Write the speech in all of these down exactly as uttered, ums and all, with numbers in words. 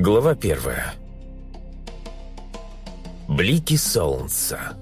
Глава первая. Блики солнца.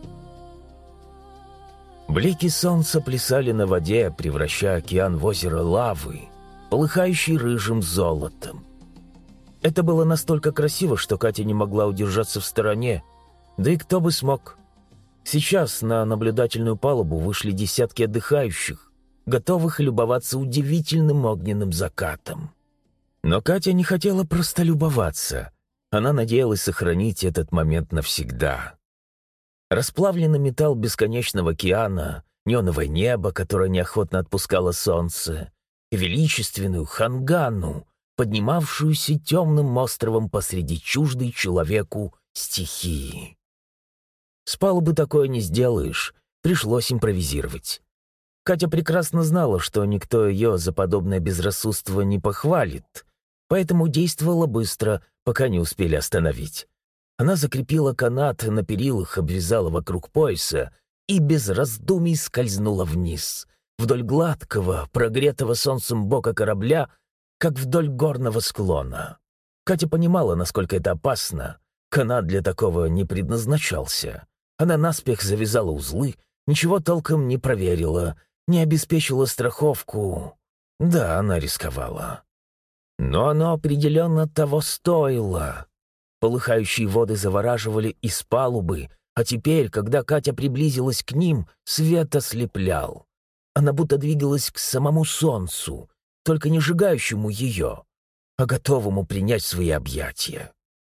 Блики солнца плясали на воде, превращая океан в озеро лавы, полыхающий рыжим золотом. Это было настолько красиво, что Катя не могла удержаться в стороне, да и кто бы смог. Сейчас на наблюдательную палубу вышли десятки отдыхающих, готовых любоваться удивительным огненным закатом. Но Катя не хотела просто любоваться. Она надеялась сохранить этот момент навсегда. Расплавленный металл бесконечного океана, неоновое небо, которое неохотно отпускало солнце, и величественную Хангану, поднимавшуюся темным островом посреди чуждой человеку стихии. С палубы такое не сделаешь, пришлось импровизировать. Катя прекрасно знала, что никто ее за подобное безрассудство не похвалит, поэтому действовала быстро, пока не успели остановить. Она закрепила канат на перилах, обвязала вокруг пояса и без раздумий скользнула вниз, вдоль гладкого, прогретого солнцем бока корабля, как вдоль горного склона. Катя понимала, насколько это опасно. Канат для такого не предназначался. Она наспех завязала узлы, ничего толком не проверила, не обеспечила страховку. Да, она рисковала. Но оно определенно того стоило. Полыхающие воды завораживали из палубы, а теперь, когда Катя приблизилась к ним, свет ослеплял. Она будто двигалась к самому солнцу, только не сжигающему ее, а готовому принять свои объятия.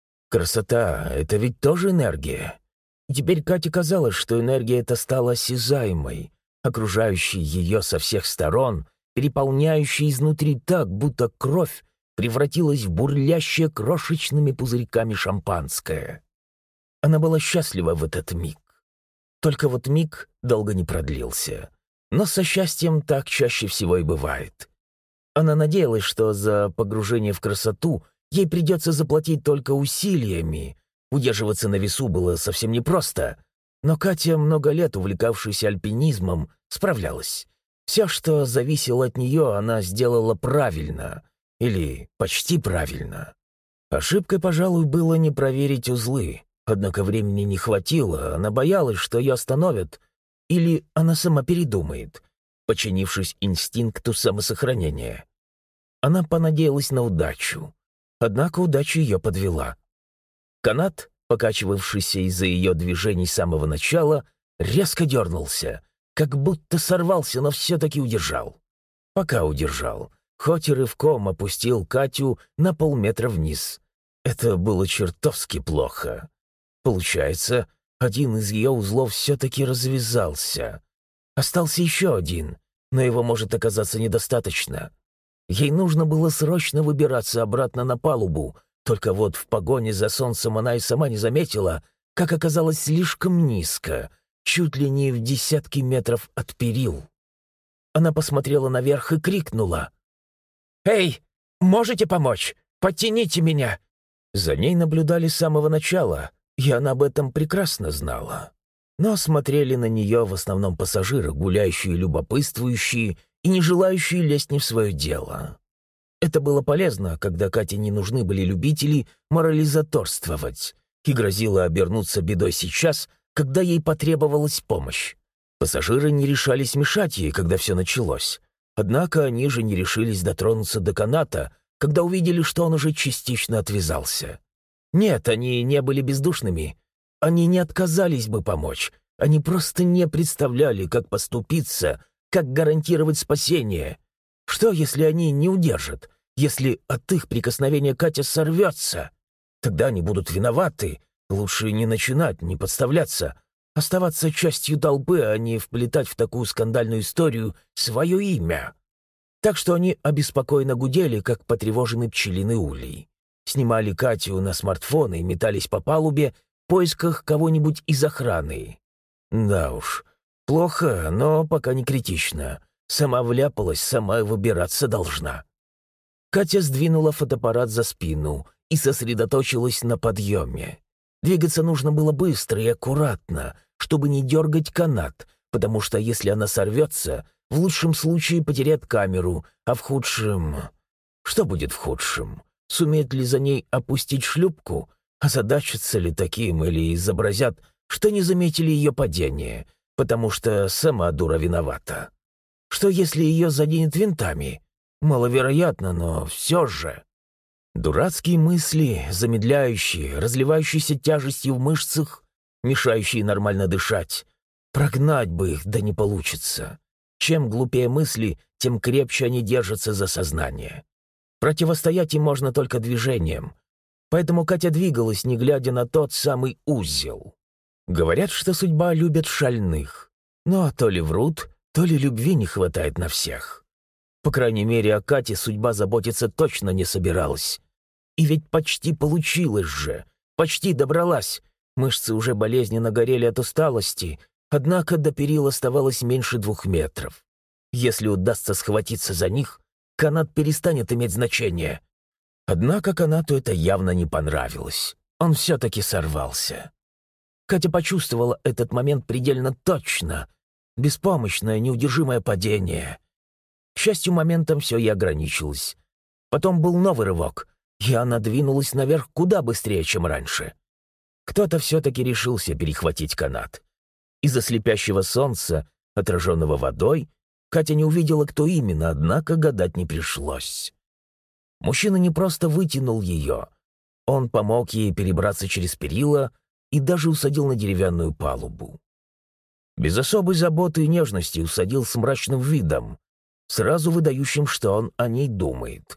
Красота — это ведь тоже энергия. И теперь Кате казалось, что энергия эта стала осязаемой, окружающей ее со всех сторон, переполняющей изнутри так, будто кровь превратилась в бурлящее крошечными пузырьками шампанское. Она была счастлива в этот миг. Только вот миг долго не продлился. Но со счастьем так чаще всего и бывает. Она надеялась, что за погружение в красоту ей придется заплатить только усилиями. Удерживаться на весу было совсем непросто. Но Катя, много лет увлекавшаяся альпинизмом, справлялась. Все, что зависело от нее, она сделала правильно. Или почти правильно. Ошибкой, пожалуй, было не проверить узлы. Однако времени не хватило, она боялась, что ее остановят. Или она сама передумает, подчинившись инстинкту самосохранения. Она понадеялась на удачу. Однако удача ее подвела. Канат, покачивавшийся из-за ее движений с самого начала, резко дернулся, как будто сорвался, но все-таки удержал. Пока удержал, хоть и рывком опустил Катю на полметра вниз. Это было чертовски плохо. Получается, один из ее узлов все-таки развязался. Остался еще один, но его может оказаться недостаточно. Ей нужно было срочно выбираться обратно на палубу, только вот в погоне за солнцем она и сама не заметила, как оказалось слишком низко, чуть ли не в десятки метров от перил. Она посмотрела наверх и крикнула: «Эй, можете помочь? Подтяните меня!» За ней наблюдали с самого начала, и она об этом прекрасно знала. Но смотрели на нее в основном пассажиры, гуляющие, любопытствующие и не желающие лезть не в свое дело. Это было полезно, когда Кате не нужны были любители морализаторствовать, и грозило обернуться бедой сейчас, когда ей потребовалась помощь. Пассажиры не решались мешать ей, когда все началось. Однако они же не решились дотронуться до каната, когда увидели, что он уже частично отвязался. Нет, они не были бездушными. Они не отказались бы помочь. Они просто не представляли, как поступиться, как гарантировать спасение. Что, если они не удержат? Если от их прикосновения Катя сорвется? Тогда они будут виноваты. Лучше не начинать, не подставляться. Оставаться частью толпы, а не вплетать в такую скандальную историю свое имя. Так что они обеспокоенно гудели, как потревоженный пчелиный улей. Снимали Катю на смартфоны и метались по палубе в поисках кого-нибудь из охраны. Да уж, плохо, но пока не критично. Сама вляпалась, сама и выбираться должна. Катя сдвинула фотоаппарат за спину и сосредоточилась на подъеме. Двигаться нужно было быстро и аккуратно, чтобы не дергать канат, потому что если она сорвется, в лучшем случае потеряет камеру, а в худшем... Что будет в худшем? Сумеет ли за ней опустить шлюпку? Озадачатся ли таким или изобразят, что не заметили ее падение, потому что сама дура виновата? Что если ее заденет винтами? Маловероятно, но все же. Дурацкие мысли, замедляющие, разливающиеся тяжестью в мышцах, мешающие нормально дышать. Прогнать бы их, да не получится. Чем глупее мысли, тем крепче они держатся за сознание. Противостоять им можно только движением. Поэтому Катя двигалась, не глядя на тот самый узел. Говорят, что судьба любит шальных. Но то ли врут, то ли любви не хватает на всех. По крайней мере, о Кате судьба заботиться точно не собиралась. И ведь почти получилось же. Почти добралась. Мышцы уже болезненно горели от усталости, однако до перил оставалось меньше двух метров. Если удастся схватиться за них, канат перестанет иметь значение. Однако канату это явно не понравилось. Он все-таки сорвался. Катя почувствовала этот момент предельно точно. Беспомощное, неудержимое падение. К счастью, моментом все и ограничилось. Потом был новый рывок, и она двинулась наверх куда быстрее, чем раньше. Кто-то все-таки решился перехватить канат. Из-за слепящего солнца, отраженного водой, Катя не увидела, кто именно, однако гадать не пришлось. Мужчина не просто вытянул ее. Он помог ей перебраться через перила и даже усадил на деревянную палубу. Без особой заботы и нежности усадил с мрачным видом, сразу выдающим, что он о ней думает.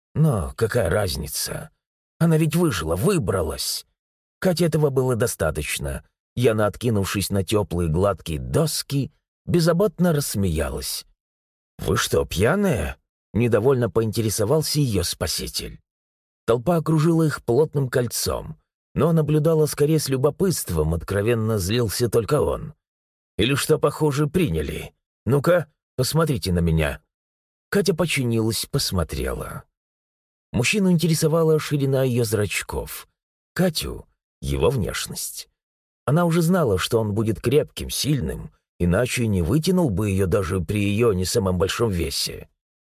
Но какая разница? Она ведь выжила, выбралась. Кате этого было достаточно. Яна, откинувшись на теплые гладкие доски, беззаботно рассмеялась. «Вы что, пьяная?» — недовольно поинтересовался ее спаситель. Толпа окружила их плотным кольцом, но наблюдала скорее с любопытством, откровенно злился только он. «Или что, похоже, приняли? Ну-ка, посмотрите на меня». Катя подчинилась, посмотрела. Мужчину интересовала ширина ее зрачков. Катю — его внешность. Она уже знала, что он будет крепким, сильным, иначе не вытянул бы ее даже при ее не самом большом весе.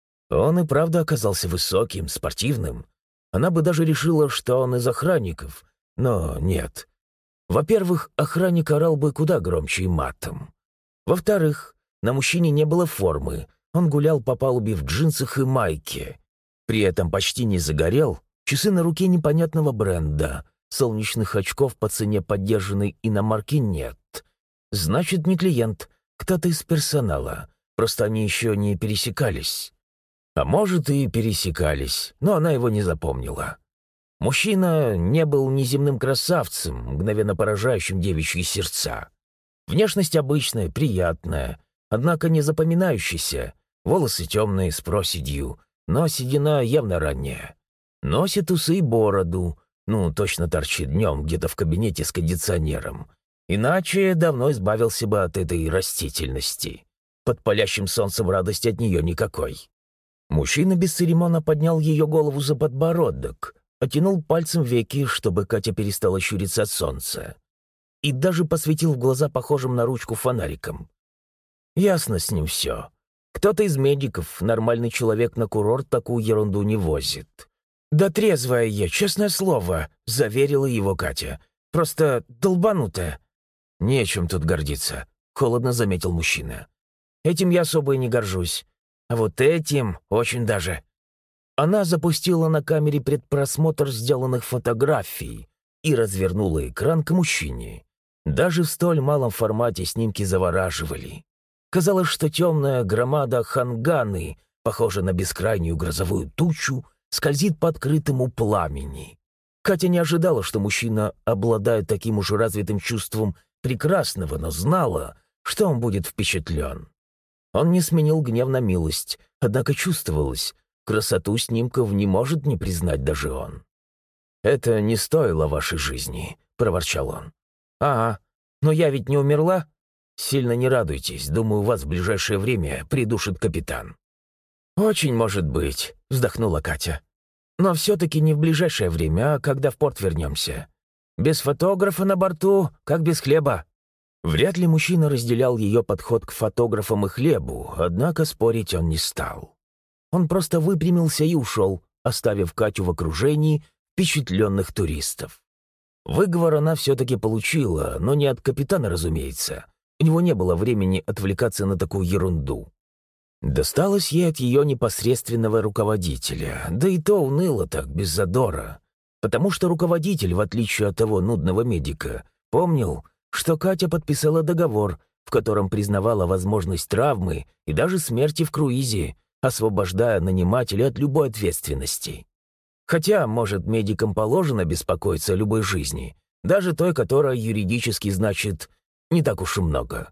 Он и правда оказался высоким, спортивным. Она бы даже решила, что он из охранников, но нет. Во-первых, охранник орал бы куда громче и матом. Во-вторых, на мужчине не было формы, он гулял по палубе в джинсах и майке. При этом почти не загорел, часы на руке непонятного бренда, солнечных очков по цене поддержанной иномарки нет. Значит, не клиент, кто-то из персонала, просто они еще не пересекались. А может, и пересекались, но она его не запомнила. Мужчина не был неземным красавцем, мгновенно поражающим девичьи сердца. Внешность обычная, приятная, однако не запоминающаяся, волосы темные, с проседью, но седина явно ранняя. Носит усы и бороду, ну, точно торчит днем где-то в кабинете с кондиционером. Иначе давно избавился бы от этой растительности. Под палящим солнцем радости от нее никакой. Мужчина без церемона поднял ее голову за подбородок, оттянул пальцем веки, чтобы Катя перестала щуриться от солнца, и даже посветил в глаза похожим на ручку фонариком. Ясно с ним все. Кто-то из медиков, нормальный человек на курорт такую ерунду не возит. «Да трезвая я, честное слово», — заверила его Катя. «Просто долбанутая». «Нечем тут гордиться», — холодно заметил мужчина. «Этим я особо и не горжусь. А вот этим очень даже». Она запустила на камере предпросмотр сделанных фотографий и развернула экран к мужчине. Даже в столь малом формате снимки завораживали. Казалось, что темная громада Ханганы, похожая на бескрайнюю грозовую тучу, скользит по открытому пламени. Катя не ожидала, что мужчина обладает таким уж развитым чувством прекрасного, но знала, что он будет впечатлен. Он не сменил гнев на милость, однако чувствовалось, красоту снимков не может не признать даже он. «Это не стоило вашей жизни», — проворчал он. «Ага, но я ведь не умерла? Сильно не радуйтесь, думаю, вас в ближайшее время придушит капитан». «Очень может быть», — вздохнула Катя. «Но все-таки не в ближайшее время, а когда в порт вернемся. Без фотографа на борту, как без хлеба». Вряд ли мужчина разделял ее подход к фотографам и хлебу, однако спорить он не стал. Он просто выпрямился и ушел, оставив Катю в окружении впечатленных туристов. Выговор она все-таки получила, но не от капитана, разумеется. У него не было времени отвлекаться на такую ерунду. Досталось ей от ее непосредственного руководителя, да и то уныло так, без задора. Потому что руководитель, в отличие от того нудного медика, помнил, что Катя подписала договор, в котором признавала возможность травмы и даже смерти в круизе, освобождая нанимателя от любой ответственности. Хотя, может, медикам положено беспокоиться о любой жизни, даже той, которая юридически значит не так уж и много.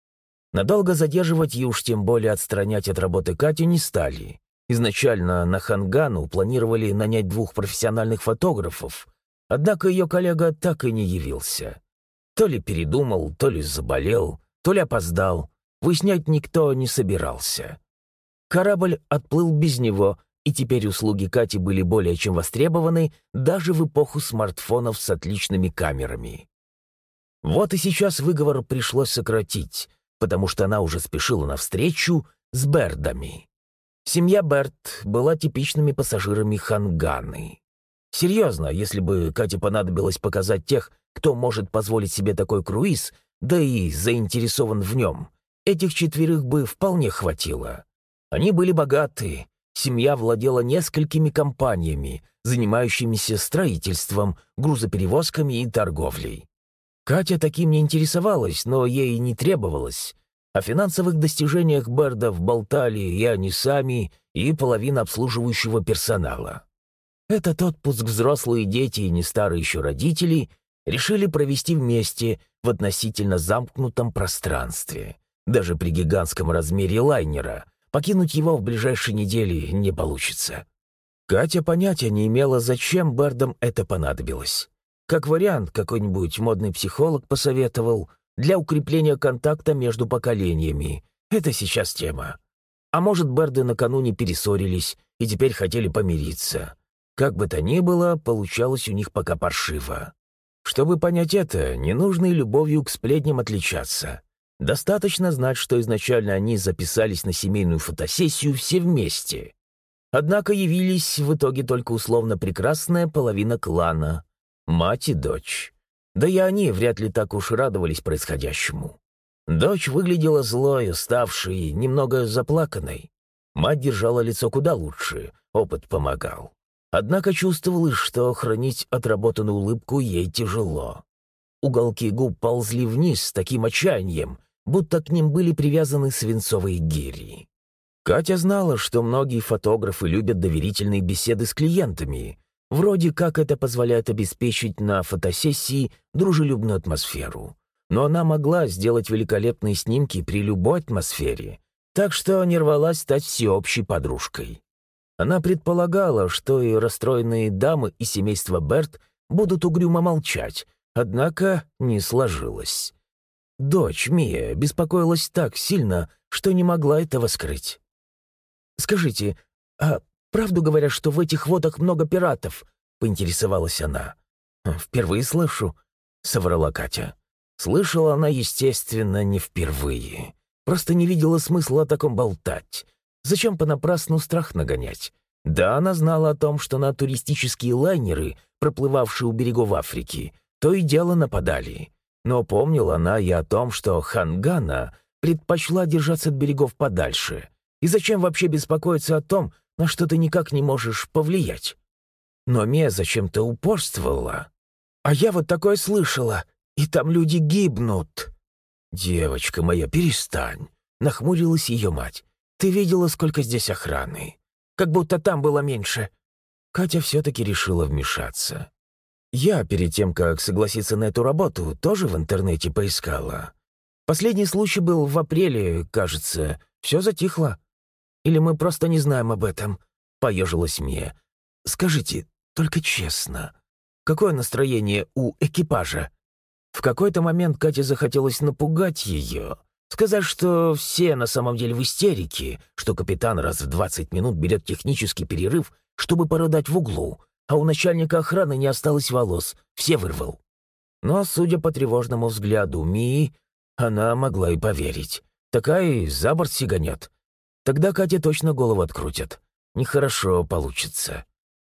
Надолго задерживать и уж тем более отстранять от работы Катю не стали. Изначально на Хангану планировали нанять двух профессиональных фотографов, однако ее коллега так и не явился. То ли передумал, то ли заболел, то ли опоздал. Выяснять никто не собирался. Корабль отплыл без него, и теперь услуги Кати были более чем востребованы даже в эпоху смартфонов с отличными камерами. Вот и сейчас выговор пришлось сократить, потому что она уже спешила навстречу с Бердами. Семья Берд была типичными пассажирами Ханганы. Серьезно, если бы Кате понадобилось показать тех, кто может позволить себе такой круиз, да и заинтересован в нем, этих четверых бы вполне хватило. Они были богаты, семья владела несколькими компаниями, занимающимися строительством, грузоперевозками и торговлей. Катя таким не интересовалась, но ей и не требовалось. О финансовых достижениях Бердов болтали и они сами, и половина обслуживающего персонала. Этот отпуск взрослые дети и не старые еще родители решили провести вместе в относительно замкнутом пространстве. Даже при гигантском размере лайнера покинуть его в ближайшие недели не получится. Катя понятия не имела, зачем Бердам это понадобилось. Как вариант, какой-нибудь модный психолог посоветовал для укрепления контакта между поколениями. Это сейчас тема. А может, Берды накануне перессорились и теперь хотели помириться. Как бы то ни было, получалось у них пока паршиво. Чтобы понять это, не нужно и любовью к сплетням отличаться. Достаточно знать, что изначально они записались на семейную фотосессию все вместе. Однако явились в итоге только условно прекрасная половина клана — мать и дочь. Да и они вряд ли так уж радовались происходящему. Дочь выглядела злой, уставшей, немного заплаканной. Мать держала лицо куда лучше, опыт помогал. Однако чувствовалось, что хранить отработанную улыбку ей тяжело. Уголки губ ползли вниз с таким отчаянием, будто к ним были привязаны свинцовые гири. Катя знала, что многие фотографы любят доверительные беседы с клиентами, вроде как это позволяет обеспечить на фотосессии дружелюбную атмосферу. Но она могла сделать великолепные снимки при любой атмосфере, так что не рвалась стать всеобщей подружкой. Она предполагала, что и расстроенные дамы и семейство Берд будут угрюмо молчать, однако не сложилось. Дочь, Мия, беспокоилась так сильно, что не могла этого скрыть. «Скажите, а правду говорят, что в этих водах много пиратов?» — поинтересовалась она. «Впервые слышу», — соврала Катя. Слышала она, естественно, не впервые. Просто не видела смысла о таком болтать. Зачем понапрасну страх нагонять? Да, она знала о том, что на туристические лайнеры, проплывавшие у берегов Африки, то и дело нападали. Но помнила она и о том, что Хангана предпочла держаться от берегов подальше. И зачем вообще беспокоиться о том, на что ты никак не можешь повлиять? Но Мия зачем-то упорствовала. «А я вот такое слышала, и там люди гибнут». «Девочка моя, перестань», — нахмурилась ее мать. «Ты видела, сколько здесь охраны? Как будто там было меньше». Катя все-таки решила вмешаться. «Я, перед тем, как согласиться на эту работу, тоже в интернете поискала. Последний случай был в апреле, кажется. Все затихло. Или мы просто не знаем об этом?» — поежилась Мия. «Скажите, только честно, какое настроение у экипажа?» В какой-то момент Кате захотелось напугать ее, сказать, что все на самом деле в истерике, что капитан раз в двадцать минут берет технический перерыв, чтобы порыдать в углу, а у начальника охраны не осталось волос, все вырвал. Но, судя по тревожному взгляду Мии, она могла и поверить. Такая и за борт сиганет. Тогда Кате точно голову открутят. Нехорошо получится.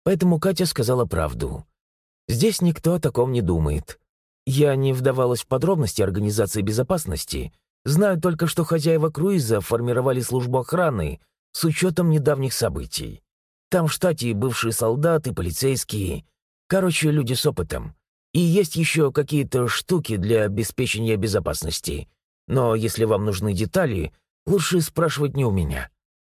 Поэтому Катя сказала правду. Здесь никто о таком не думает. Я не вдавалась в подробности организации безопасности, знаю только, что хозяева круиза формировали службу охраны с учетом недавних событий. Там в штате бывшие солдаты, полицейские, короче, люди с опытом. И есть еще какие-то штуки для обеспечения безопасности. Но если вам нужны детали, лучше спрашивать не у меня».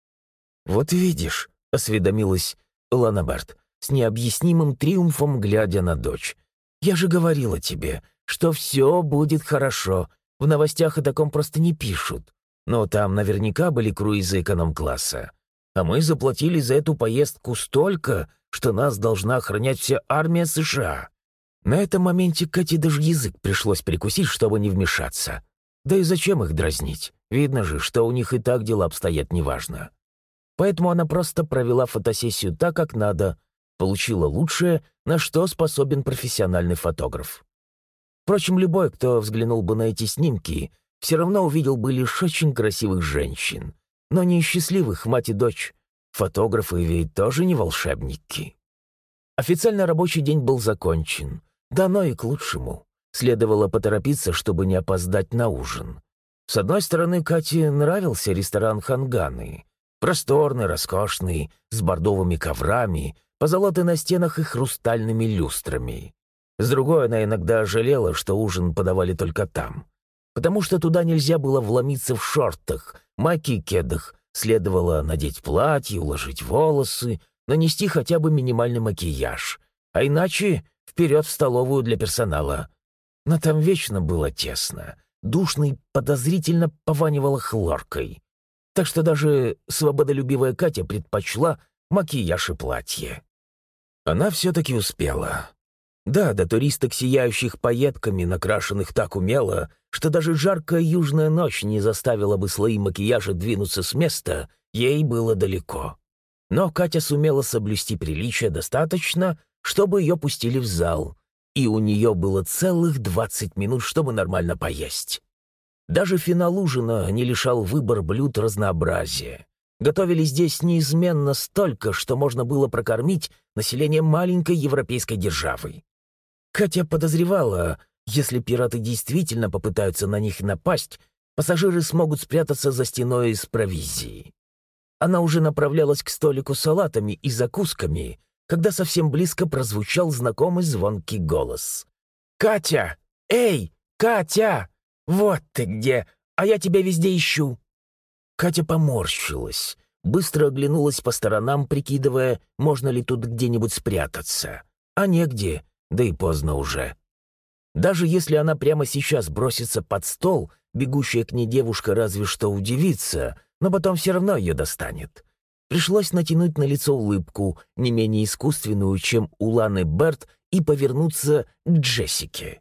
«Вот видишь», — осведомилась Лана Берт, с необъяснимым триумфом глядя на дочь. «Я же говорила тебе, что все будет хорошо. В новостях о таком просто не пишут. Но там наверняка были круизы эконом-класса. А мы заплатили за эту поездку столько, что нас должна охранять вся армия США». На этом моменте Кате даже язык пришлось прикусить, чтобы не вмешаться. Да и зачем их дразнить? Видно же, что у них и так дела обстоят неважно. Поэтому она просто провела фотосессию так, как надо, получила лучшее, на что способен профессиональный фотограф. Впрочем, любой, кто взглянул бы на эти снимки, все равно увидел бы лишь очень красивых женщин, но не счастливых мать и дочь. Фотографы ведь тоже не волшебники. Официально рабочий день был закончен. Да оно и к лучшему. Следовало поторопиться, чтобы не опоздать на ужин. С одной стороны, Кате нравился ресторан «Ханганы». Просторный, роскошный, с бордовыми коврами, позолотой на стенах и хрустальными люстрами. С другой, она иногда жалела, что ужин подавали только там. Потому что туда нельзя было вломиться в шортах, майке и кедах. Следовало надеть платье, уложить волосы, нанести хотя бы минимальный макияж. А иначе вперед в столовую для персонала. Но там вечно было тесно. Душно и подозрительно пованивало хлоркой. Так что даже свободолюбивая Катя предпочла макияж и платье. Она все-таки успела. Да, до туристок, сияющих пайетками, накрашенных так умело, что даже жаркая южная ночь не заставила бы слои макияжа двинуться с места, ей было далеко. Но Катя сумела соблюсти приличие достаточно, чтобы ее пустили в зал, и у нее было целых двадцать минут, чтобы нормально поесть. Даже финал ужина не лишал выбор блюд разнообразия. Готовили здесь неизменно столько, что можно было прокормить население маленькой европейской державы. Катя подозревала, если пираты действительно попытаются на них напасть, пассажиры смогут спрятаться за стеной из провизии. Она уже направлялась к столику с салатами и закусками, когда совсем близко прозвучал знакомый звонкий голос. «Катя! Эй, Катя! Вот ты где! А я тебя везде ищу!» Катя поморщилась, быстро оглянулась по сторонам, прикидывая, можно ли тут где-нибудь спрятаться. А негде, да и поздно уже. Даже если она прямо сейчас бросится под стол, бегущая к ней девушка разве что удивится, но потом все равно ее достанет. Пришлось натянуть на лицо улыбку, не менее искусственную, чем у Ланы Берт, и повернуться к Джессике.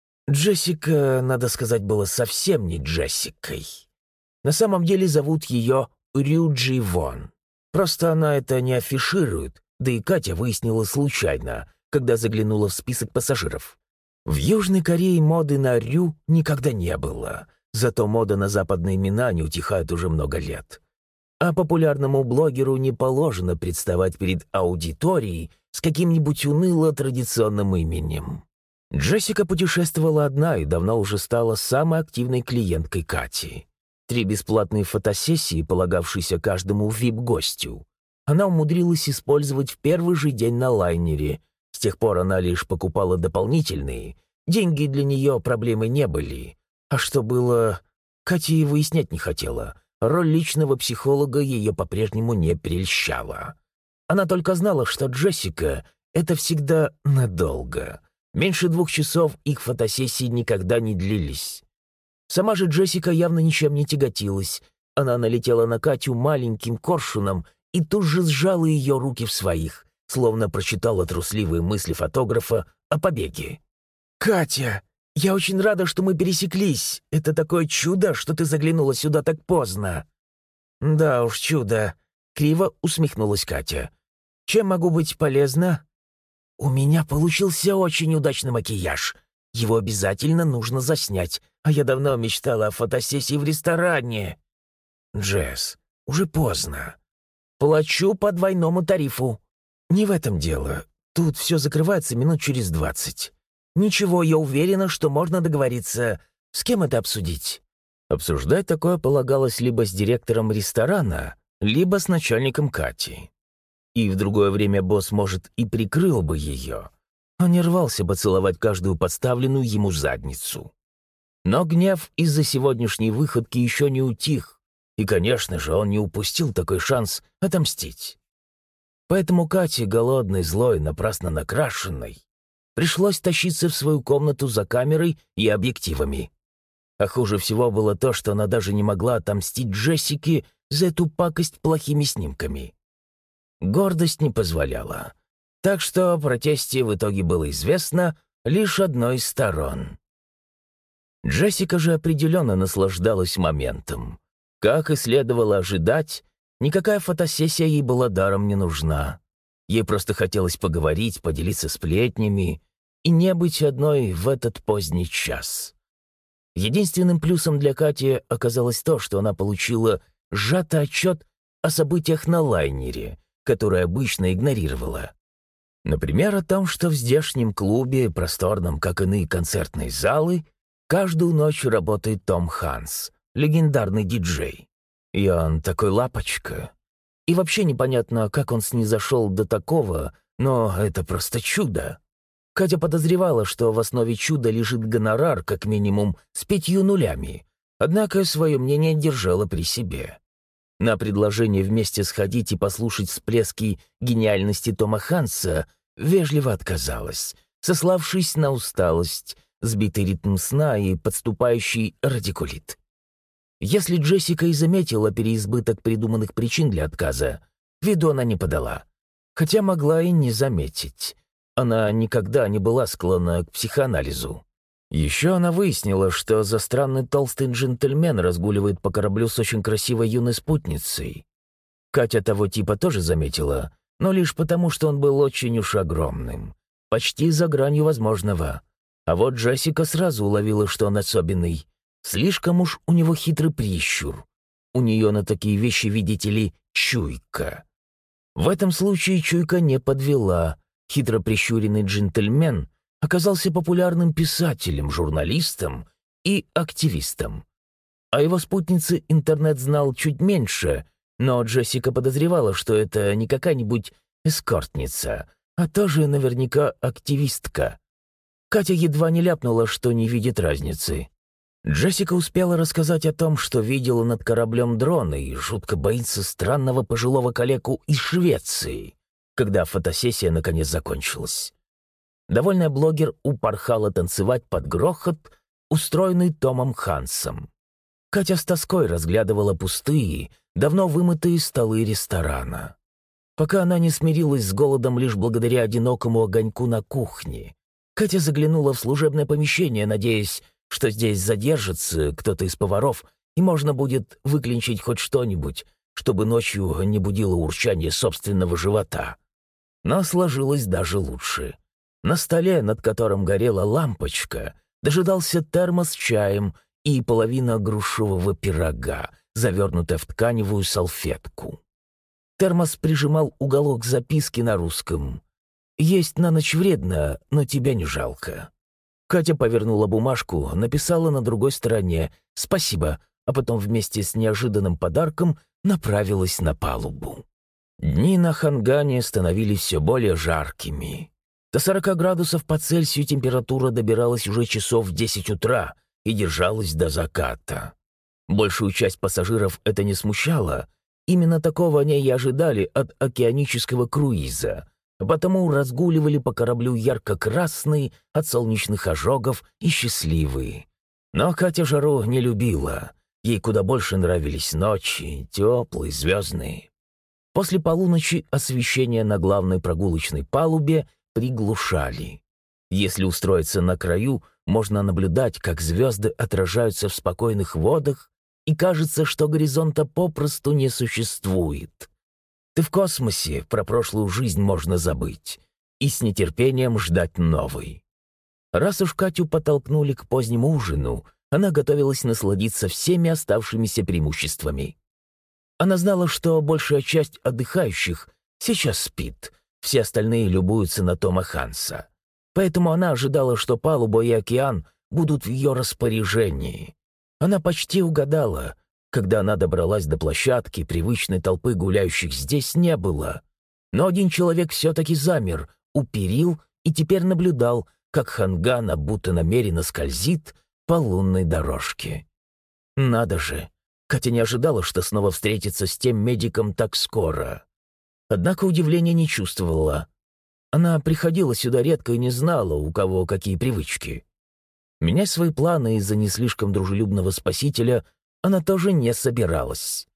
Джессика, надо сказать, была совсем не Джессикой. На самом деле зовут ее Рюджи Вон. Просто она это не афиширует, да и Катя выяснила случайно, когда заглянула в список пассажиров. В Южной Корее моды на Рю никогда не было, зато мода на западные имена не утихает уже много лет. А популярному блогеру не положено представать перед аудиторией с каким-нибудь уныло-традиционным именем. Джессика путешествовала одна и давно уже стала самой активной клиенткой Кати. Три бесплатные фотосессии, полагавшиеся каждому ви ай пи-гостю, она умудрилась использовать в первый же день на лайнере. С тех пор она лишь покупала дополнительные. Деньги для нее проблемой не были. А что было, Катя и выяснять не хотела. Роль личного психолога ее по-прежнему не прельщала. Она только знала, что Джессика — это всегда надолго. Меньше двух часов их фотосессии никогда не длились. Сама же Джессика явно ничем не тяготилась. Она налетела на Катю маленьким коршуном и тут же сжала ее руки в своих, словно прочитала трусливые мысли фотографа о побеге. «Катя, я очень рада, что мы пересеклись. Это такое чудо, что ты заглянула сюда так поздно». «Да уж, чудо», — криво усмехнулась Катя. «Чем могу быть полезна?» «У меня получился очень удачный макияж. Его обязательно нужно заснять, а я давно мечтала о фотосессии в ресторане». «Джесс, уже поздно. Плачу по двойному тарифу». «Не в этом дело. Тут все закрывается минут через двадцать. Ничего, я уверена, что можно договориться. С кем это обсудить?» Обсуждать такое полагалось либо с директором ресторана, либо с начальником Кати. И в другое время босс, может, и прикрыл бы ее, а не рвался бы целовать каждую подставленную ему задницу. Но гнев из-за сегодняшней выходки еще не утих, и, конечно же, он не упустил такой шанс отомстить. Поэтому Кате, голодной, злой, напрасно накрашенной, пришлось тащиться в свою комнату за камерой и объективами. А хуже всего было то, что она даже не могла отомстить Джессике за эту пакость плохими снимками. Гордость не позволяла. Так что о протесте в итоге было известно лишь одной из сторон. Джессика же определенно наслаждалась моментом. Как и следовало ожидать, никакая фотосессия ей была даром не нужна. Ей просто хотелось поговорить, поделиться сплетнями и не быть одной в этот поздний час. Единственным плюсом для Кати оказалось то, что она получила сжатый отчет о событиях на лайнере, который обычно игнорировала. Например, о том, что в здешнем клубе, просторном, как иные концертные залы, каждую ночь работает Том Ханс, легендарный диджей. И он такой лапочка. И вообще непонятно, как он снизошел до такого, но это просто чудо. Катя подозревала, что в основе чуда лежит гонорар, как минимум, с пятью нулями, однако свое мнение держала при себе. На предложение вместе сходить и послушать всплески гениальности Тома Ханса вежливо отказалась, сославшись на усталость, сбитый ритм сна и подступающий радикулит. Если Джессика и заметила переизбыток придуманных причин для отказа, виду она не подала, хотя могла и не заметить. Она никогда не была склонна к психоанализу. Еще она выяснила, что за странный толстый джентльмен разгуливает по кораблю с очень красивой юной спутницей. Катя того типа тоже заметила, но лишь потому, что он был очень уж огромным, почти за гранью возможного. А вот Джессика сразу уловила, что он особенный. Слишком уж у него хитрый прищур. У нее на такие вещи, видите ли, чуйка. В этом случае чуйка не подвела. Хитро прищуренный джентльмен оказался популярным писателем, журналистом и активистом. О его спутнице интернет знал чуть меньше, но Джессика подозревала, что это не какая-нибудь эскортница, а тоже наверняка активистка. Катя едва не ляпнула, что не видит разницы. Джессика успела рассказать о том, что видела над кораблем дрона и жутко боится странного пожилого калеку из Швеции, когда фотосессия наконец закончилась. Довольная блогер упорхала танцевать под грохот, устроенный Томом Хансом. Катя с тоской разглядывала пустые, давно вымытые столы ресторана. Пока она не смирилась с голодом лишь благодаря одинокому огоньку на кухне, Катя заглянула в служебное помещение, надеясь, что здесь задержится кто-то из поваров, и можно будет выклинчить хоть что-нибудь, чтобы ночью не будило урчание собственного живота. Но сложилось даже лучше. На столе, над которым горела лампочка, дожидался термос с чаем и половина грушевого пирога, завернутая в тканевую салфетку. Термос прижимал уголок записки на русском. «Есть на ночь вредно, но тебя не жалко». Катя повернула бумажку, написала на другой стороне «Спасибо», а потом вместе с неожиданным подарком направилась на палубу. Дни на Хангане становились все более жаркими. До сорока градусов по Цельсию температура добиралась уже часов в десять утра и держалась до заката. Большую часть пассажиров это не смущало. Именно такого они и ожидали от океанического круиза, потому разгуливали по кораблю ярко-красные от солнечных ожогов и счастливые. Но Катя жару не любила. Ей куда больше нравились ночи, теплые, звездные. После полуночи освещение на главной прогулочной палубе приглушали. Если устроиться на краю, можно наблюдать, как звезды отражаются в спокойных водах, и кажется, что горизонта попросту не существует. Ты в космосе, про прошлую жизнь можно забыть и с нетерпением ждать новой. Раз уж Катю подтолкнули к позднему ужину, она готовилась насладиться всеми оставшимися преимуществами. Она знала, что большая часть отдыхающих сейчас спит, Все остальные любуются на Тома Ханса. Поэтому она ожидала, что палуба и океан будут в ее распоряжении. Она почти угадала. Когда она добралась до площадки, привычной толпы гуляющих здесь не было. Но один человек все-таки замер у перил и теперь наблюдал, как Хангана будто намеренно скользит по лунной дорожке. Надо же! Катя не ожидала, что снова встретится с тем медиком так скоро. Однако удивления не чувствовала. Она приходила сюда редко и не знала, у кого какие привычки. Менять свои планы из-за не слишком дружелюбного спасителя она тоже не собиралась.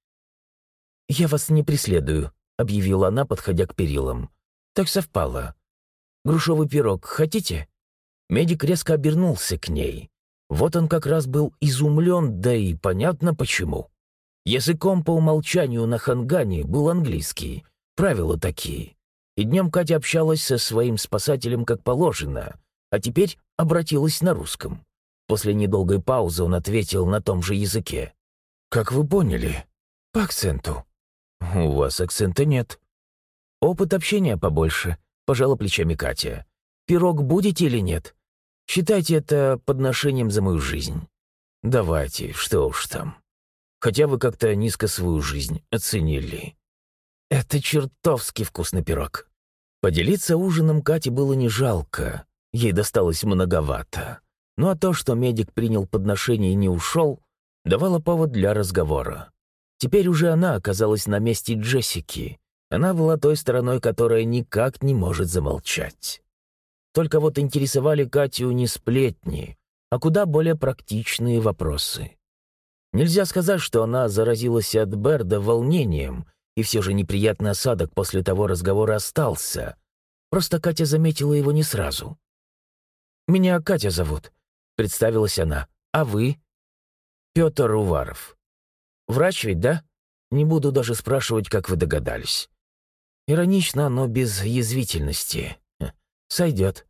«Я вас не преследую», — объявила она, подходя к перилам. «Так совпало. Грушевый пирог хотите?» Медик резко обернулся к ней. Вот он как раз был изумлен, да и понятно почему. Языком по умолчанию на Хангане был английский, правила такие. И днем Катя общалась со своим спасателем как положено, а теперь обратилась на русском. После недолгой паузы он ответил на том же языке. «Как вы поняли?» «По акценту». «У вас акцента нет». «Опыт общения побольше», — пожала плечами Катя. «Пирог будете или нет? Считайте это подношением за мою жизнь». «Давайте, что уж там. Хотя вы как-то низко свою жизнь оценили». «Это чертовски вкусный пирог». Поделиться ужином Кате было не жалко. Ей досталось многовато. Ну а то, что медик принял подношение и не ушел, давало повод для разговора. Теперь уже она оказалась на месте Джессики. Она была той стороной, которая никак не может замолчать. Только вот интересовали Катю не сплетни, а куда более практичные вопросы. Нельзя сказать, что она заразилась от Берда волнением, и все же неприятный осадок после того разговора остался. Просто Катя заметила его не сразу. «Меня Катя зовут», — представилась она. «А вы?» «Петр Уваров». «Врач ведь, да? Не буду даже спрашивать, как вы догадались». Иронично, но без язвительности. «Сойдет».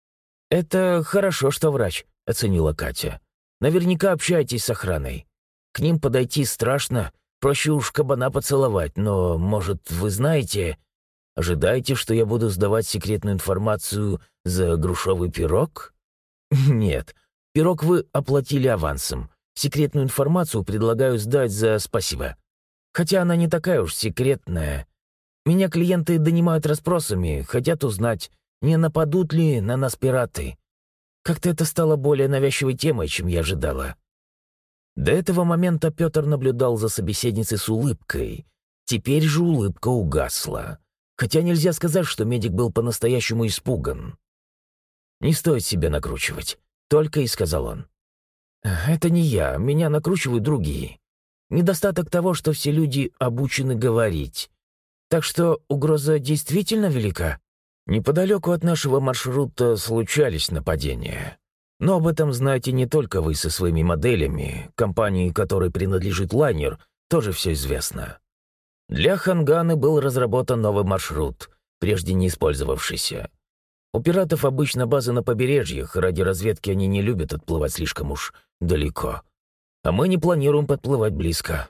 «Это хорошо, что врач», — оценила Катя. «Наверняка общаетесь с охраной. К ним подойти страшно, проще уж кабана поцеловать, но, может, вы знаете... Ожидаете, что я буду сдавать секретную информацию за грушевый пирог?» «Нет, пирог вы оплатили авансом. Секретную информацию предлагаю сдать за спасибо. Хотя она не такая уж секретная. Меня клиенты донимают расспросами, хотят узнать, не нападут ли на нас пираты. Как-то это стало более навязчивой темой, чем я ожидала». До этого момента Петр наблюдал за собеседницей с улыбкой. Теперь же улыбка угасла. Хотя нельзя сказать, что медик был по-настоящему испуган. «Не стоит себя накручивать», — только и сказал он. «Это не я, меня накручивают другие. Недостаток того, что все люди обучены говорить. Так что угроза действительно велика. Неподалеку от нашего маршрута случались нападения. Но об этом знаете не только вы со своими моделями, компании, которой принадлежит лайнер, тоже все известно. Для Ханганы был разработан новый маршрут, прежде не использовавшийся. У пиратов обычно базы на побережьях, ради разведки они не любят отплывать слишком уж далеко. А мы не планируем подплывать близко.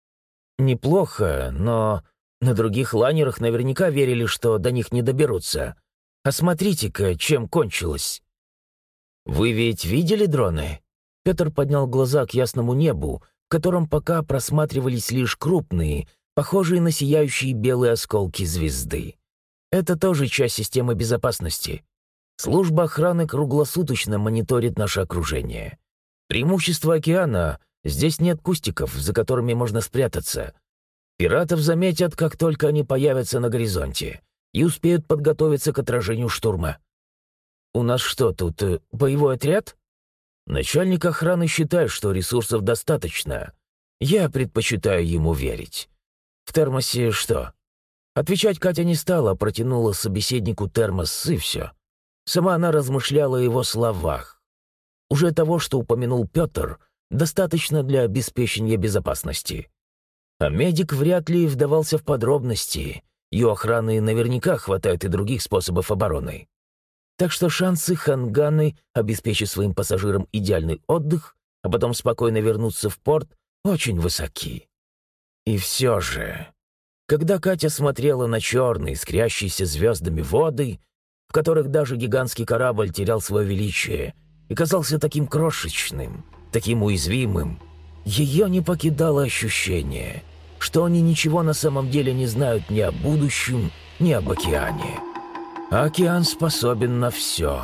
Неплохо, но на других лайнерах наверняка верили, что до них не доберутся. А смотрите-ка, чем кончилось. «Вы ведь видели дроны?» Петр поднял глаза к ясному небу, в котором пока просматривались лишь крупные, похожие на сияющие белые осколки звезды. Это тоже часть системы безопасности. Служба охраны круглосуточно мониторит наше окружение. Преимущество океана — здесь нет кустиков, за которыми можно спрятаться. Пиратов заметят, как только они появятся на горизонте, и успеют подготовиться к отражению штурма. «У нас что, тут э, боевой отряд?» Начальник охраны считает, что ресурсов достаточно. Я предпочитаю ему верить. В термосе что? Отвечать Катя не стала, протянула собеседнику термос и все. Сама она размышляла о его словах. Уже того, что упомянул Петр, достаточно для обеспечения безопасности. А медик вряд ли вдавался в подробности. Ее охраны наверняка хватает и других способов обороны. Так что шансы Ханганы обеспечить своим пассажирам идеальный отдых, а потом спокойно вернуться в порт, очень высоки. И все же... Когда Катя смотрела на черные, искрящиеся звездами воды, в которых даже гигантский корабль терял свое величие и казался таким крошечным, таким уязвимым, ее не покидало ощущение, что они ничего на самом деле не знают ни о будущем, ни об океане. А океан способен на все.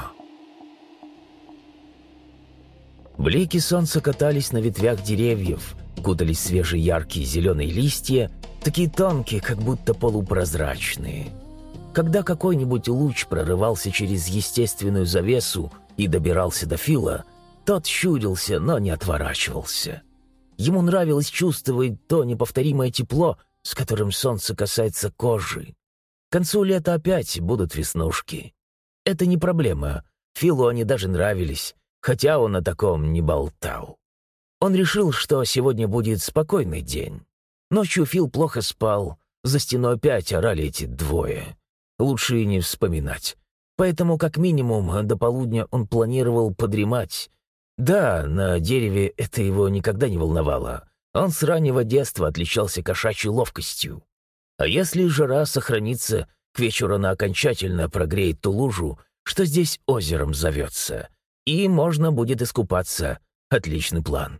Блики солнца катались на ветвях деревьев, кутались в свежие яркие зеленые листья, такие тонкие, как будто полупрозрачные. Когда какой-нибудь луч прорывался через естественную завесу и добирался до Фила, тот щурился, но не отворачивался. Ему нравилось чувствовать то неповторимое тепло, с которым солнце касается кожи. К концу лета опять будут веснушки. Это не проблема, Филу они даже нравились, хотя он о таком не болтал. Он решил, что сегодня будет спокойный день. Ночью Фил плохо спал, за стеной опять орали эти двое. Лучше и не вспоминать. Поэтому, как минимум, до полудня он планировал подремать. Да, на дереве это его никогда не волновало. Он с раннего детства отличался кошачьей ловкостью. А если жара сохранится, к вечеру она окончательно прогреет ту лужу, что здесь озером зовется, и можно будет искупаться. Отличный план.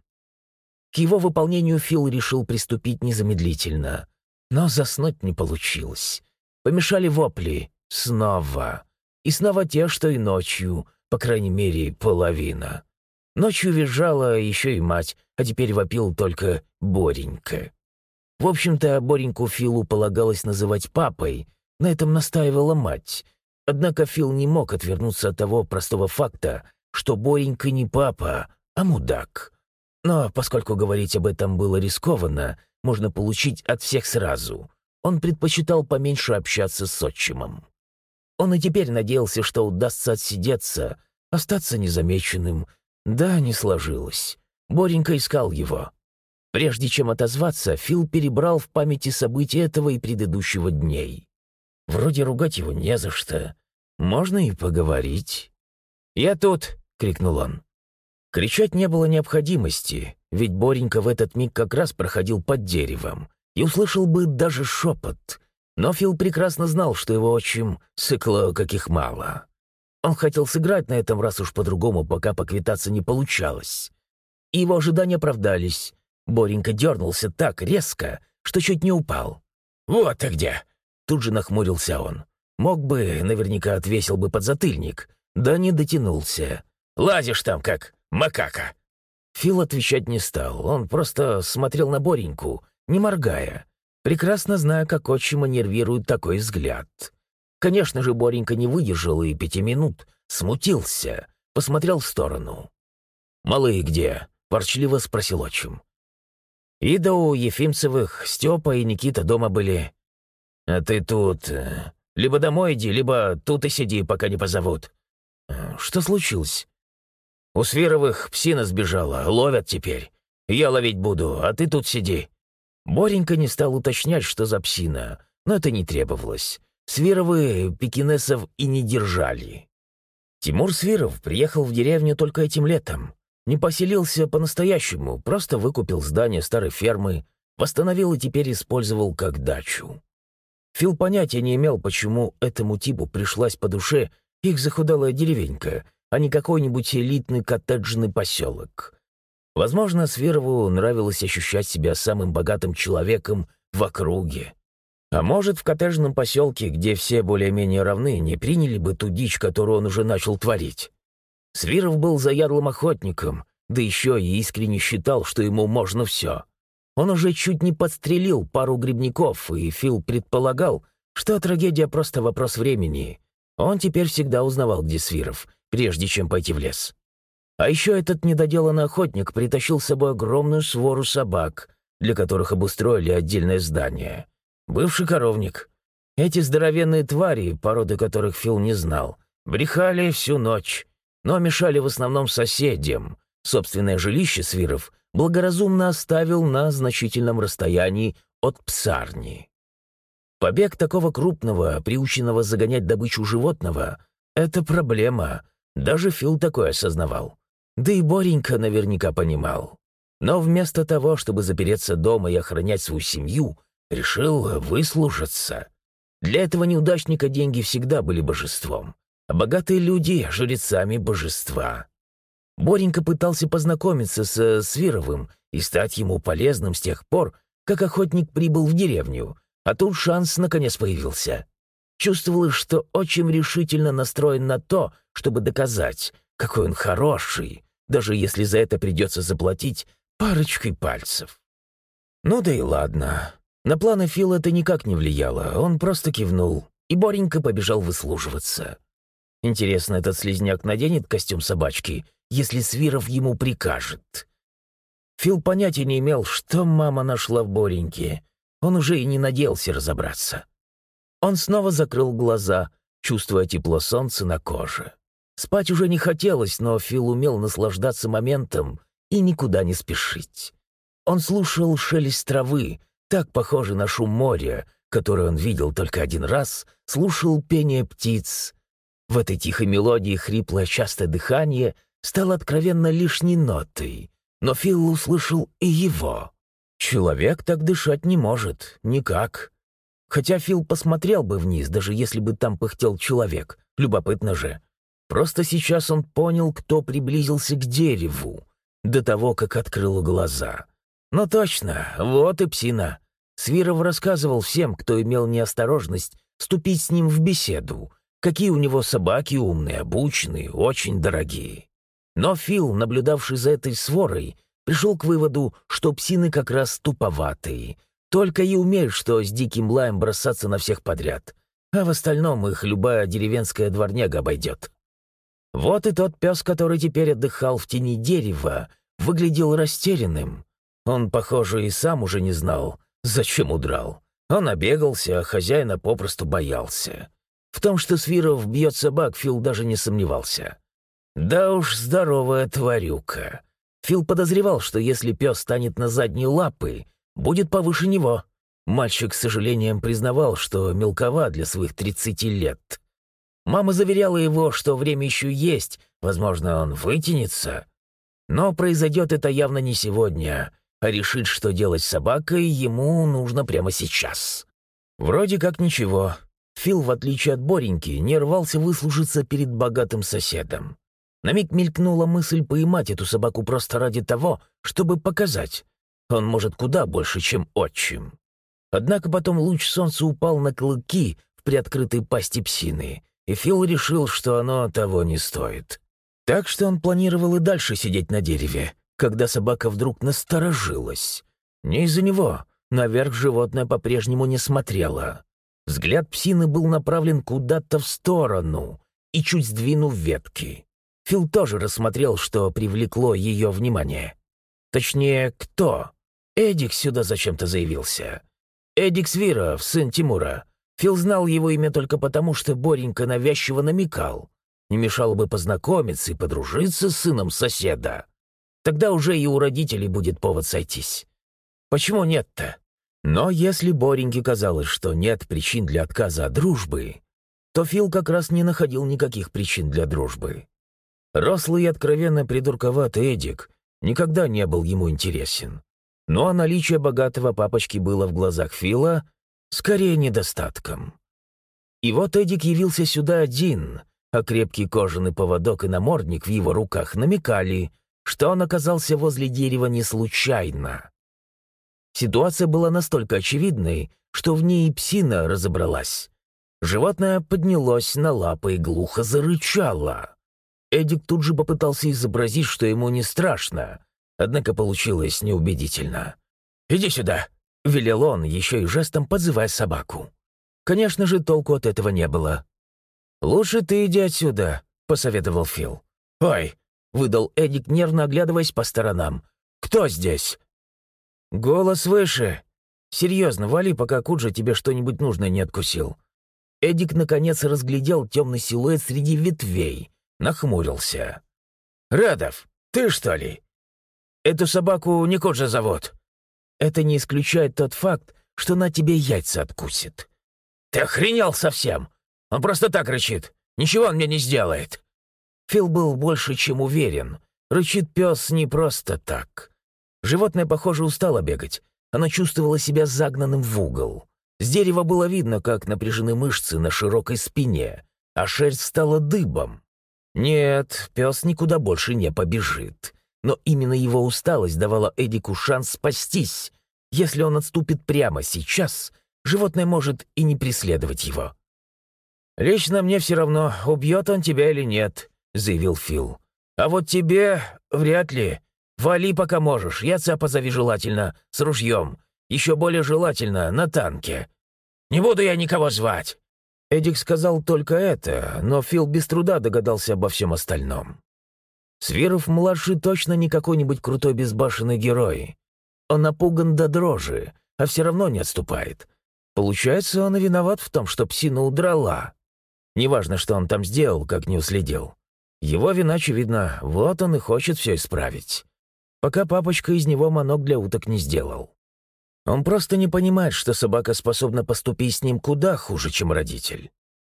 К его выполнению Фил решил приступить незамедлительно. Но заснуть не получилось. Помешали вопли. Снова. И снова те, что и ночью, по крайней мере, половина. Ночью визжала еще и мать, а теперь вопил только Боренька. В общем-то, Бореньку Филу полагалось называть папой, на этом настаивала мать. Однако Фил не мог отвернуться от того простого факта, что Боренька не папа, а мудак. Но поскольку говорить об этом было рискованно, можно получить от всех сразу, он предпочитал поменьше общаться с отчимом. Он и теперь надеялся, что удастся отсидеться, остаться незамеченным. Да, не сложилось. Боренька искал его. Прежде чем отозваться, Фил перебрал в памяти события этого и предыдущего дней. Вроде ругать его не за что. Можно и поговорить. «Я тут!» — крикнул он. Кричать не было необходимости, ведь Боренька в этот миг как раз проходил под деревом и услышал бы даже шепот. Но Фил прекрасно знал, что его отчим сыкло каких мало. Он хотел сыграть на этом, раз уж по-другому пока поквитаться не получалось. И его ожидания оправдались. Боренька дернулся так резко, что чуть не упал. «Вот ты где!» Тут же нахмурился он. Мог бы, наверняка отвесил бы подзатыльник, да не дотянулся. «Лазишь там, как макака!» Фил отвечать не стал, он просто смотрел на Бореньку, не моргая, прекрасно зная, как отчима нервирует такой взгляд. Конечно же, Боренька не выдержал и пяти минут, смутился, посмотрел в сторону. «Малые где?» — ворчливо спросил отчим. «Ида у Ефимцевых, Степа и Никита дома были. А ты тут... Либо домой иди, либо тут и сиди, пока не позовут». «Что случилось?» «У Свировых псина сбежала, ловят теперь. Я ловить буду, а ты тут сиди». Боренька не стал уточнять, что за псина, но это не требовалось. Свировы пекинесов и не держали. Тимур Свиров приехал в деревню только этим летом. Не поселился по-настоящему, просто выкупил здание старой фермы, восстановил и теперь использовал как дачу. Фил понятия не имел, почему этому типу пришлась по душе их захудалая деревенька, а не какой-нибудь элитный коттеджный поселок. Возможно, Свирову нравилось ощущать себя самым богатым человеком в округе. А может, в коттеджном поселке, где все более-менее равны, не приняли бы ту дичь, которую он уже начал творить. Свиров был заядлым охотником, да еще и искренне считал, что ему можно все. Он уже чуть не подстрелил пару грибников, и Фил предполагал, что трагедия просто вопрос времени. Он теперь всегда узнавал, где Свиров, прежде чем пойти в лес. А еще этот недоделанный охотник притащил с собой огромную свору собак, для которых обустроили отдельное здание. Бывший коровник. Эти здоровенные твари, породы которых Фил не знал, брехали всю ночь, но мешали в основном соседям. Собственное жилище Свиров благоразумно оставил на значительном расстоянии от псарни. Побег такого крупного, приученного загонять добычу животного — это проблема. Даже Фил такое осознавал. Да и Боренька наверняка понимал. Но вместо того, чтобы запереться дома и охранять свою семью, решил выслужиться. Для этого неудачника деньги всегда были божеством, а богатые люди — жрецами божества. Боренька пытался познакомиться с Свировым и стать ему полезным с тех пор, как охотник прибыл в деревню, а тут шанс наконец появился. Чувствовалось, что очень решительно настроен на то, чтобы доказать, какой он хороший, даже если за это придется заплатить парочкой пальцев. Ну да и ладно. На планы Фила это никак не влияло, он просто кивнул, и Боренька побежал выслуживаться. Интересно, этот слизняк наденет костюм собачки, если Свиров ему прикажет? Фил понятия не имел, что мама нашла в Бореньке. Он уже и не надеялся разобраться. Он снова закрыл глаза, чувствуя тепло солнца на коже. Спать уже не хотелось, но Фил умел наслаждаться моментом и никуда не спешить. Он слушал шелест травы, так похожий на шум моря, который он видел только один раз, слушал пение птиц. В этой тихой мелодии хриплое частое дыхание стало откровенно лишней нотой, но Фил услышал и его. Человек так дышать не может, никак. Хотя Фил посмотрел бы вниз, даже если бы там пыхтел человек, любопытно же. Просто сейчас он понял, кто приблизился к дереву, до того, как открыл глаза. Ну точно, вот и псина. Свиров рассказывал всем, кто имел неосторожность вступить с ним в беседу, какие у него собаки умные, обученные, очень дорогие. Но Фил, наблюдавший за этой сворой, пришел к выводу, что псины как раз туповатые, только и умеют, что с диким лаем бросаться на всех подряд, а в остальном их любая деревенская дворняга обойдет. Вот и тот пес, который теперь отдыхал в тени дерева, выглядел растерянным. Он, похоже, и сам уже не знал, зачем удрал. Он обегался, а хозяина попросту боялся. В том, что Свиров бьет собак, Фил даже не сомневался. Да уж, здоровая тварюка. Фил подозревал, что если пес станет на задние лапы, будет повыше него. Мальчик с сожалением признавал, что мелковат для своих тридцати лет. Мама заверяла его, что время еще есть, возможно, он вытянется. Но произойдет это явно не сегодня, а решить, что делать с собакой, ему нужно прямо сейчас. Вроде как ничего. Фил, в отличие от Бореньки, не рвался выслужиться перед богатым соседом. На миг мелькнула мысль поймать эту собаку просто ради того, чтобы показать. Он может куда больше, чем отчим. Однако потом луч солнца упал на клыки в приоткрытой пасти псины, и Фил решил, что оно того не стоит. Так что он планировал и дальше сидеть на дереве, когда собака вдруг насторожилась. Не из-за него, наверх животное по-прежнему не смотрело. Взгляд псины был направлен куда-то в сторону и чуть сдвинув ветки. Фил тоже рассмотрел, что привлекло ее внимание. Точнее, кто? Эдик сюда зачем-то заявился. Эдик Свиров, сын Тимура. Фил знал его имя только потому, что Боренька навязчиво намекал. Не мешало бы познакомиться и подружиться с сыном соседа. Тогда уже и у родителей будет повод сойтись. Почему нет-то? Но если Бореньке казалось, что нет причин для отказа от дружбы, то Фил как раз не находил никаких причин для дружбы. Рослый и откровенно придурковатый Эдик никогда не был ему интересен. Ну а наличие богатого папочки было в глазах Фила скорее недостатком. И вот Эдик явился сюда один, а крепкий кожаный поводок и намордник в его руках намекали, что он оказался возле дерева не случайно. Ситуация была настолько очевидной, что в ней и псина разобралась. Животное поднялось на лапы и глухо зарычало. Эдик тут же попытался изобразить, что ему не страшно, однако получилось неубедительно. «Иди сюда», — велел он, еще и жестом подзывая собаку. Конечно же, толку от этого не было. «Лучше ты иди отсюда», — посоветовал Фил. «Ой», — выдал Эдик, нервно оглядываясь по сторонам. «Кто здесь?» «Голос выше. Серьезно, вали, пока Куджа тебе что-нибудь нужное не откусил». Эдик наконец разглядел темный силуэт среди ветвей, нахмурился. «Радов, ты что ли? Эту собаку не Куджа зовут». «Это не исключает тот факт, что на тебе яйца откусит». «Ты охренел совсем? Он просто так рычит. Ничего он мне не сделает». Фил был больше чем уверен. Рычит пес не просто так. Животное, похоже, устало бегать. Оно чувствовало себя загнанным в угол. С дерева было видно, как напряжены мышцы на широкой спине, а шерсть стала дыбом. Нет, пес никуда больше не побежит. Но именно его усталость давала Эдику шанс спастись. Если он отступит прямо сейчас, животное может и не преследовать его. «Лично мне все равно, убьет он тебя или нет», — заявил Фил. «А вот тебе вряд ли. Вали пока можешь, я отца позови желательно, с ружьем. Еще более желательно, на танке. Не буду я никого звать». Эдик сказал только это, но Фил без труда догадался обо всем остальном. Свиров-младший точно не какой-нибудь крутой безбашенный герой. Он напуган до дрожи, а все равно не отступает. Получается, он и виноват в том, что псина удрала. Неважно, что он там сделал, как не уследил. Его вина, очевидно, вот он и хочет все исправить. Пока папочка из него манок для уток не сделал. Он просто не понимает, что собака способна поступить с ним куда хуже, чем родитель.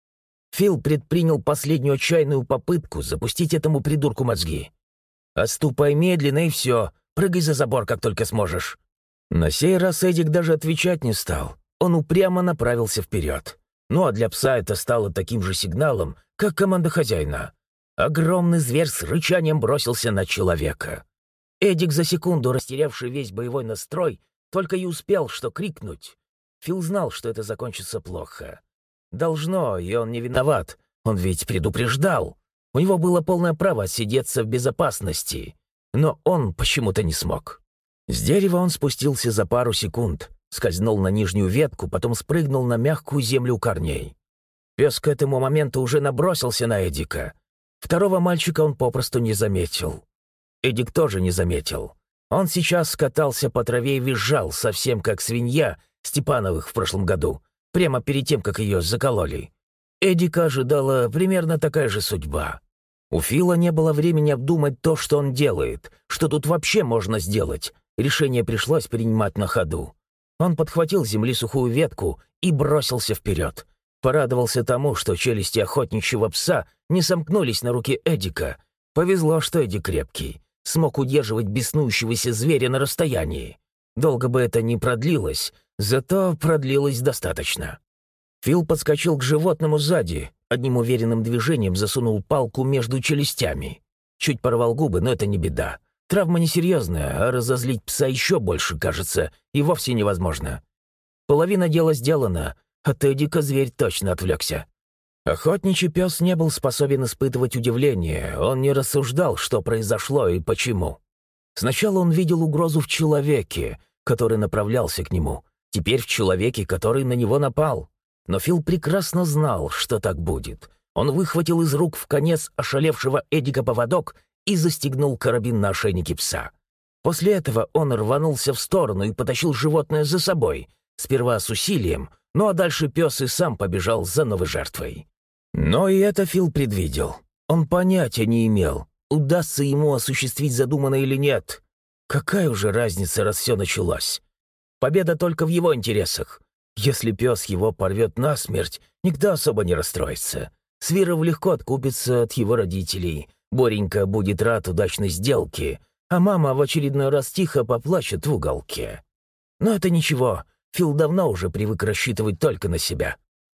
Фил предпринял последнюю отчаянную попытку запустить этому придурку мозги. «Отступай медленно, и все. Прыгай за забор, как только сможешь». На сей раз Эдик даже отвечать не стал. Он упрямо направился вперед. Ну а для пса это стало таким же сигналом, как команда хозяина. Огромный зверь с рычанием бросился на человека. Эдик, за секунду растерявший весь боевой настрой, только и успел что крикнуть. Фил знал, что это закончится плохо. Должно, и он не виноват. Он ведь предупреждал. У него было полное право отсидеться в безопасности. Но он почему-то не смог. С дерева он спустился за пару секунд, скользнул на нижнюю ветку, потом спрыгнул на мягкую землю у корней. Пес к этому моменту уже набросился на Эдика. Второго мальчика он попросту не заметил. Эдик тоже не заметил. Он сейчас скатался по траве и визжал, совсем как свинья Степановых в прошлом году, прямо перед тем, как ее закололи. Эдика ожидала примерно такая же судьба. У Фила не было времени обдумать то, что он делает, что тут вообще можно сделать. Решение пришлось принимать на ходу. Он подхватил с земли сухую ветку и бросился вперед. Порадовался тому, что челюсти охотничьего пса не сомкнулись на руке Эдика. Повезло, что Эдик крепкий. Смог удерживать беснующегося зверя на расстоянии. Долго бы это не продлилось, зато продлилось достаточно. Фил подскочил к животному сзади, одним уверенным движением засунул палку между челюстями. Чуть порвал губы, но это не беда. Травма несерьезная, а разозлить пса еще больше, кажется, и вовсе невозможно. Половина дела сделана, от Эдика зверь точно отвлекся. Охотничий пес не был способен испытывать удивление, он не рассуждал, что произошло и почему. Сначала он видел угрозу в человеке, который направлялся к нему, теперь в человеке, который на него напал. Но Фил прекрасно знал, что так будет. Он выхватил из рук в конец ошалевшего Эдика поводок и застегнул карабин на ошейнике пса. После этого он рванулся в сторону и потащил животное за собой, сперва с усилием, ну а дальше пес и сам побежал за новой жертвой. Но и это Фил предвидел. Он понятия не имел, удастся ему осуществить задуманное или нет. Какая уже разница, раз все началось? Победа только в его интересах. Если пес его порвет насмерть, никто особо не расстроится. Свиров легко откупится от его родителей. Боренька будет рад удачной сделке, а мама в очередной раз тихо поплачет в уголке. Но это ничего, Фил давно уже привык рассчитывать только на себя.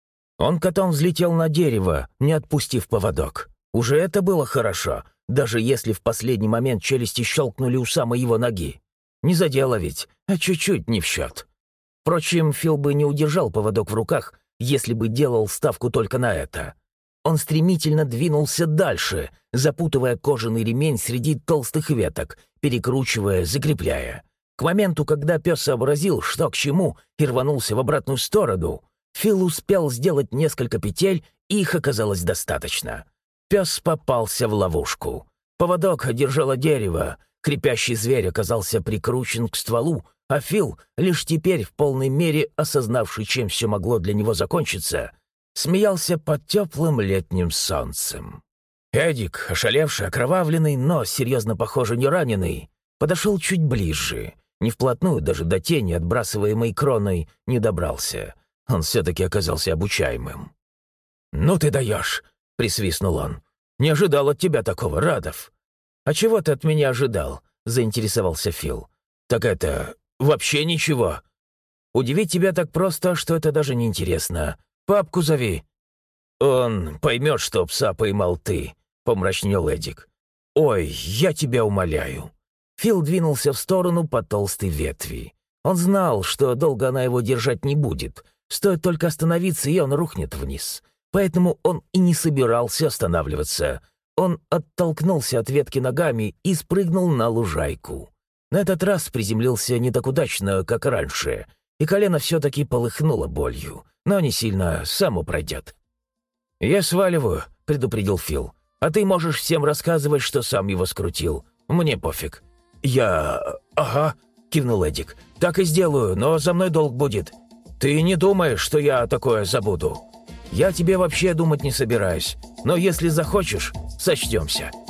Он котом взлетел на дерево, не отпустив поводок. Уже это было хорошо, даже если в последний момент челюсти щелкнули у самой его ноги. Не задело ведь, а чуть-чуть не в счет. Впрочем, Фил бы не удержал поводок в руках, если бы делал ставку только на это. Он стремительно двинулся дальше, запутывая кожаный ремень среди толстых веток, перекручивая, закрепляя. К моменту, когда пес сообразил, что к чему, и рванулся в обратную сторону, Фил успел сделать несколько петель, и их оказалось достаточно. Пес попался в ловушку. Поводок держало дерево, крепящий зверь оказался прикручен к стволу, а Фил, лишь теперь в полной мере осознавший, чем все могло для него закончиться, смеялся под теплым летним солнцем. Эдик, ошалевший, окровавленный, но серьезно, похоже, не раненый, подошел чуть ближе. Не вплотную, даже до тени, отбрасываемой кроной, не добрался. Он все-таки оказался обучаемым. «Ну ты даешь!» — присвистнул он. «Не ожидал от тебя такого, Радов». «А чего ты от меня ожидал?» — заинтересовался Фил. «Так это... вообще ничего. Удивить тебя так просто, что это даже не интересно. Папку зови». «Он поймет, что пса поймал ты», — помрачнел Эдик. «Ой, я тебя умоляю». Фил двинулся в сторону по толстой ветви. Он знал, что долго она его держать не будет. Стоит только остановиться, и он рухнет вниз. Поэтому он и не собирался останавливаться. Он оттолкнулся от ветки ногами и спрыгнул на лужайку. На этот раз приземлился не так удачно, как раньше, и колено все-таки полыхнуло болью, но не сильно, само пройдет. «Я сваливаю», — предупредил Фил. «А ты можешь всем рассказывать, что сам его скрутил. Мне пофиг». «Я... ага», — кивнул Эдик. «Так и сделаю, но за мной долг будет. Ты не думаешь, что я такое забуду? Я тебе вообще думать не собираюсь, но если захочешь, сочтемся».